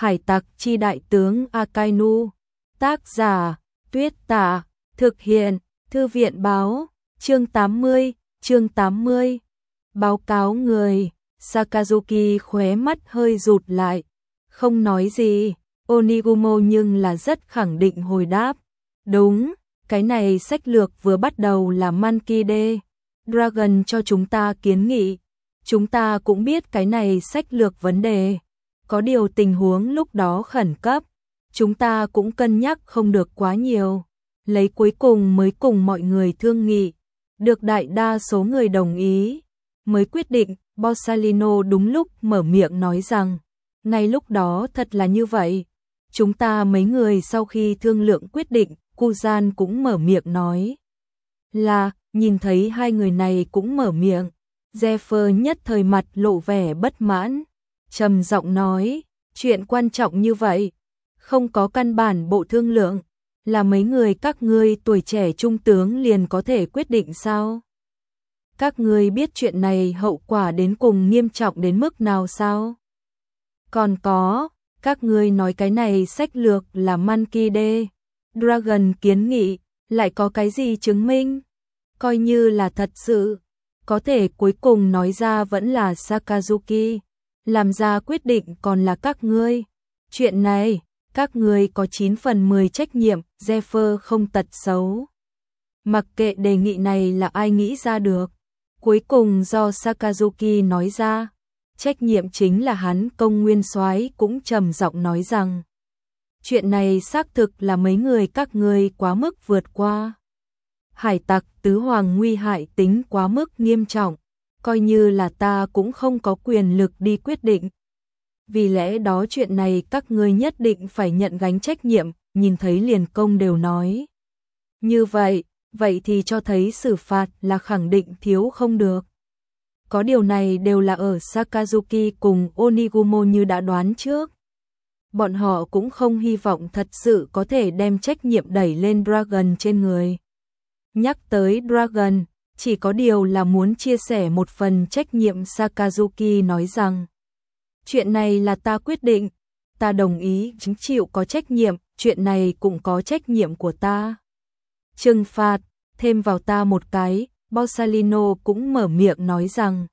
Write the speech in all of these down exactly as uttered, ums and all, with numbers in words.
Hải tặc chi đại tướng Akainu. Tác giả, Tuyết Tả. Thực hiện, Thư viện báo. Chương tám mươi, chương tám mươi. Báo cáo người. Sakazuki khóe mắt hơi rụt lại. Không nói gì. Onigumo nhưng là rất khẳng định hồi đáp. Đúng, cái này sách lược vừa bắt đầu là Monkey D. Dragon cho chúng ta kiến nghị. Chúng ta cũng biết cái này sách lược vấn đề. Có điều tình huống lúc đó khẩn cấp. Chúng ta cũng cân nhắc không được quá nhiều. Lấy cuối cùng mới cùng mọi người thương nghị. Được đại đa số người đồng ý. Mới quyết định, Borsalino đúng lúc mở miệng nói rằng. Ngay lúc đó thật là như vậy. Chúng ta mấy người sau khi thương lượng quyết định, Kuzan cũng mở miệng nói. Là, nhìn thấy hai người này cũng mở miệng. Zephyr nhất thời mặt lộ vẻ bất mãn. Trầm giọng nói, chuyện quan trọng như vậy. Không có căn bản bộ thương lượng. Là mấy người các ngươi tuổi trẻ trung tướng liền có thể quyết định sao? Các ngươi biết chuyện này hậu quả đến cùng nghiêm trọng đến mức nào sao? Còn có, các ngươi nói cái này sách lược là Monkey D. Dragon kiến nghị, lại có cái gì chứng minh? Coi như là thật sự, có thể cuối cùng nói ra vẫn là Sakazuki, làm ra quyết định còn là các ngươi. Chuyện này, các ngươi có chín phần mười trách nhiệm, Zephyr không tật xấu. Mặc kệ đề nghị này là ai nghĩ ra được, cuối cùng do Sakazuki nói ra, trách nhiệm chính là hắn. Công Nguyên Soái cũng trầm giọng nói rằng, chuyện này xác thực là mấy người các ngươi quá mức vượt qua. Hải tặc tứ hoàng nguy hại tính quá mức nghiêm trọng, coi như là ta cũng không có quyền lực đi quyết định. Vì lẽ đó chuyện này các ngươi nhất định phải nhận gánh trách nhiệm. Nhìn thấy liền công đều nói như vậy, vậy thì cho thấy xử phạt là khẳng định thiếu không được. Có điều này đều là ở Sakazuki cùng Onigumo như đã đoán trước. Bọn họ cũng không hy vọng thật sự có thể đem trách nhiệm đẩy lên Dragon trên người. Nhắc tới Dragon, chỉ có điều là muốn chia sẻ một phần trách nhiệm. Sakazuki nói rằng, chuyện này là ta quyết định, ta đồng ý chính chịu có trách nhiệm, chuyện này cũng có trách nhiệm của ta. Trừng phạt, thêm vào ta một cái. Borsalino cũng mở miệng nói rằng,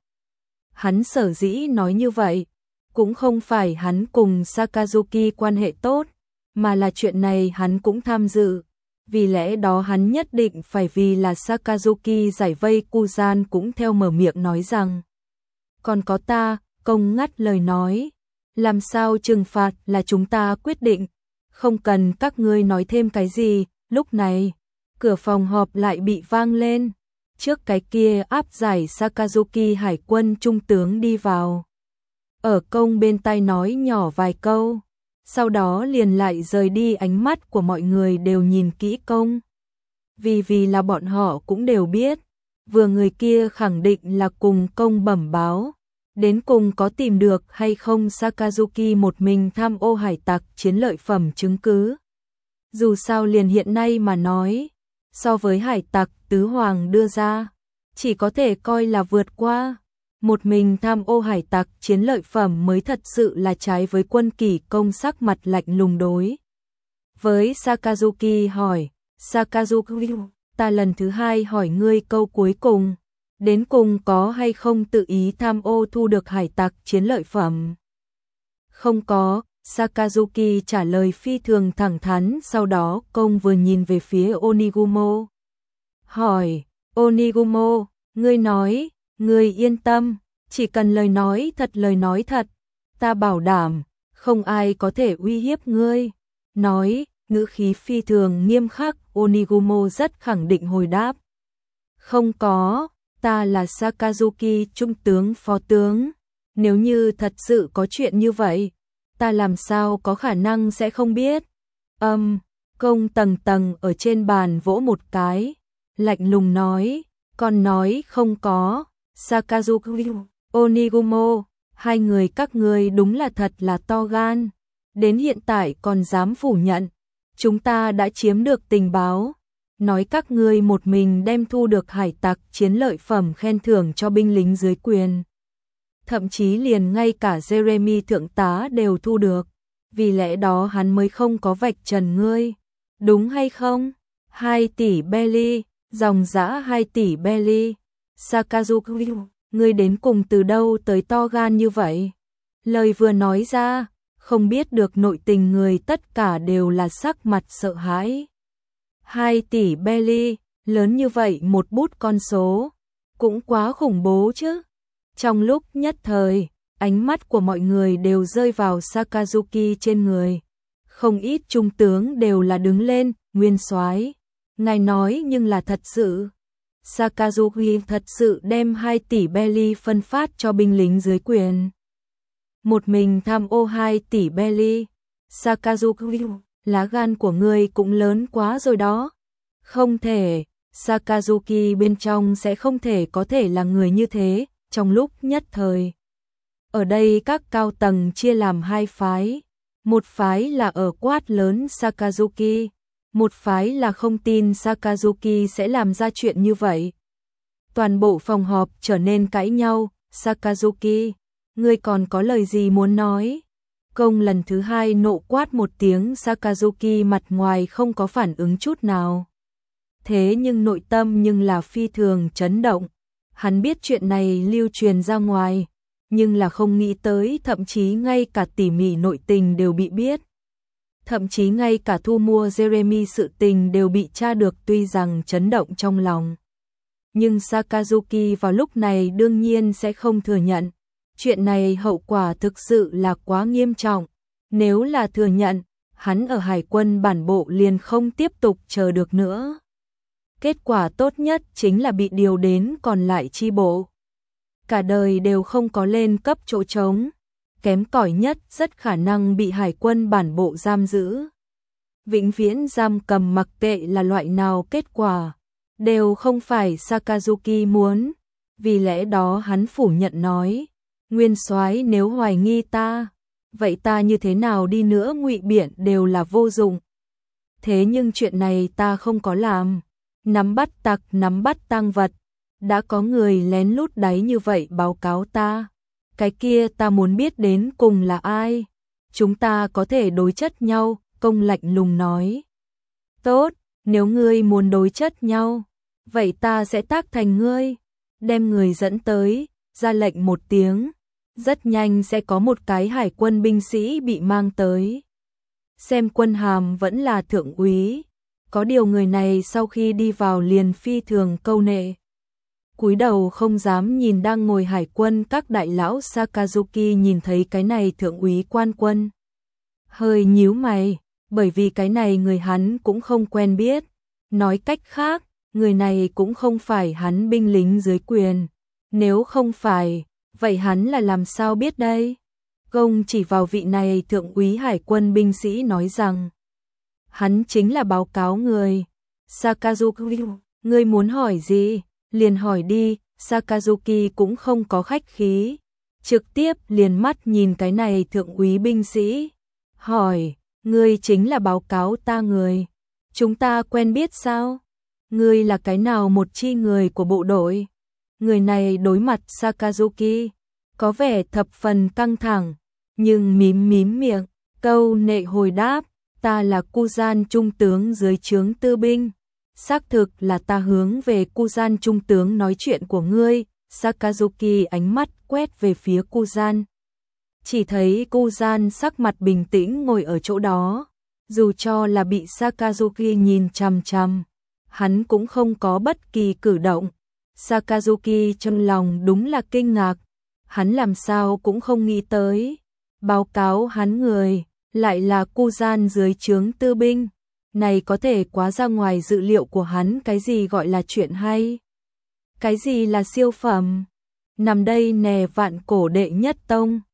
hắn sở dĩ nói như vậy, cũng không phải hắn cùng Sakazuki quan hệ tốt, mà là chuyện này hắn cũng tham dự. Vì lẽ đó hắn nhất định phải vì là Sakazuki giải vây. Kuzan cũng theo mở miệng nói rằng, còn có ta. Công ngắt lời nói, làm sao trừng phạt là chúng ta quyết định, không cần các ngươi nói thêm cái gì. Lúc này, cửa phòng họp lại bị vang lên. Trước cái kia áp giải Sakazuki hải quân trung tướng đi vào. Ở công bên tai nói nhỏ vài câu, sau đó liền lại rời đi. Ánh mắt của mọi người đều nhìn kỹ công. Vì vì là bọn họ cũng đều biết, vừa người kia khẳng định là cùng công bẩm báo. Đến cùng có tìm được hay không Sakazuki một mình tham ô hải tặc chiến lợi phẩm chứng cứ. Dù sao liền hiện nay mà nói, so với hải tặc tứ hoàng đưa ra, chỉ có thể coi là vượt qua. Một mình tham ô hải tặc chiến lợi phẩm mới thật sự là trái với quân kỷ. Công sắc mặt lạnh lùng đối với Sakazuki hỏi, Sakazuki, ta lần thứ hai hỏi ngươi câu cuối cùng. Đến cùng có hay không tự ý tham ô thu được hải tặc chiến lợi phẩm? Không có, Sakazuki trả lời phi thường thẳng thắn. Sau đó công vừa nhìn về phía Onigumo, hỏi, Onigumo, ngươi nói, ngươi yên tâm, chỉ cần lời nói thật lời nói thật, ta bảo đảm, không ai có thể uy hiếp ngươi. Nói, ngữ khí phi thường nghiêm khắc. Onigumo rất khẳng định hồi đáp, không có. Ta là Sakazuki trung tướng phó tướng. Nếu như thật sự có chuyện như vậy, ta làm sao có khả năng sẽ không biết. Âm, um, công tầng tầng ở trên bàn vỗ một cái, lạnh lùng nói, còn nói không có. Sakazuki, Onigumo, hai người các ngươi đúng là thật là to gan. Đến hiện tại còn dám phủ nhận. Chúng ta đã chiếm được tình báo. Nói các ngươi một mình đem thu được hải tặc chiến lợi phẩm khen thưởng cho binh lính dưới quyền. Thậm chí liền ngay cả Jeremy thượng tá đều thu được. vì lẽ đó hắn mới không có vạch trần ngươi, đúng hay không? Hai tỷ belly, dòng dã hai tỷ belly. Sakazuki, ngươi đến cùng từ đâu tới to gan như vậy? Lời vừa nói ra, không biết được nội tình người tất cả đều là sắc mặt sợ hãi. Hai tỷ belly, lớn như vậy một bút con số, cũng quá khủng bố chứ. Trong lúc nhất thời, ánh mắt của mọi người đều rơi vào Sakazuki trên người. Không ít trung tướng đều là đứng lên, nguyên soái, ngài nói nhưng là thật sự. Sakazuki thật sự đem hai tỷ belly phân phát cho binh lính dưới quyền. Một mình tham ô hai tỷ belly. Sakazuki, lá gan của ngươi cũng lớn quá rồi đó. Không thể, Sakazuki bên trong sẽ không thể có thể là người như thế, trong lúc nhất thời. Ở đây các cao tầng chia làm hai phái. Một phái là ở quát lớn Sakazuki, một phái là không tin Sakazuki sẽ làm ra chuyện như vậy. Toàn bộ phòng họp trở nên cãi nhau. Sakazuki, ngươi còn có lời gì muốn nói? Công lần thứ hai nộ quát một tiếng. Sakazuki mặt ngoài không có phản ứng chút nào. Thế nhưng nội tâm nhưng là phi thường chấn động. Hắn biết chuyện này lưu truyền ra ngoài, nhưng là không nghĩ tới thậm chí ngay cả tỉ mỉ nội tình đều bị biết. Thậm chí ngay cả thu mua Jeremy sự tình đều bị tra được, tuy rằng chấn động trong lòng. Nhưng Sakazuki vào lúc này đương nhiên sẽ không thừa nhận. Chuyện này hậu quả thực sự là quá nghiêm trọng. Nếu là thừa nhận, hắn ở hải quân bản bộ liền không tiếp tục chờ được nữa. Kết quả tốt nhất chính là bị điều đến còn lại chi bộ. Cả đời đều không có lên cấp chỗ trống. Kém cỏi nhất rất khả năng bị hải quân bản bộ giam giữ. Vĩnh viễn giam cầm, mặc kệ là loại nào kết quả, đều không phải Sakazuki muốn. Vì lẽ đó hắn phủ nhận nói, nguyên soái nếu hoài nghi ta, vậy ta như thế nào đi nữa ngụy biện đều là vô dụng. Thế nhưng chuyện này ta không có làm. Nắm bắt tặc, nắm bắt tang vật. Đã có người lén lút đáy như vậy báo cáo ta. Cái kia ta muốn biết đến cùng là ai. Chúng ta có thể đối chất nhau, Công lạnh lùng nói. Tốt, nếu ngươi muốn đối chất nhau, vậy ta sẽ tác thành ngươi. Đem người dẫn tới, ra lệnh một tiếng. Rất nhanh sẽ có một cái hải quân binh sĩ bị mang tới. Xem quân hàm vẫn là thượng úy. Có điều người này sau khi đi vào liền phi thường câu nệ. Cúi đầu không dám nhìn đang ngồi hải quân các đại lão. Sakazuki nhìn thấy cái này thượng úy quan quân, hơi nhíu mày, bởi vì cái này người hắn cũng không quen biết. Nói cách khác, người này cũng không phải hắn binh lính dưới quyền. Nếu không phải, vậy hắn là làm sao biết đây? Gông chỉ vào vị này thượng úy hải quân binh sĩ nói rằng, hắn chính là báo cáo người. Sakazuki, ngươi muốn hỏi gì? Liền hỏi đi. Sakazuki cũng không có khách khí, trực tiếp liền mắt nhìn cái này thượng úy binh sĩ, hỏi, ngươi chính là báo cáo ta người. Chúng ta quen biết sao? Ngươi là cái nào một chi người của bộ đội? Người này đối mặt Sakazuki, có vẻ thập phần căng thẳng, nhưng mím mím miệng, câu nệ hồi đáp, ta là Kuzan trung tướng dưới trướng tư binh. Xác thực là ta hướng về Kuzan trung tướng nói chuyện của ngươi. Sakazuki ánh mắt quét về phía Kuzan. Chỉ thấy Kuzan sắc mặt bình tĩnh ngồi ở chỗ đó. Dù cho là bị Sakazuki nhìn chằm chằm, hắn cũng không có bất kỳ cử động. Sakazuki trong lòng đúng là kinh ngạc. Hắn làm sao cũng không nghĩ tới. Báo cáo hắn người, lại là Kuzan dưới trướng tư binh. Này có thể quá ra ngoài dự liệu của hắn. Cái gì gọi là chuyện hay? Cái gì là siêu phẩm? Nằm đây nè, vạn cổ đệ nhất tông.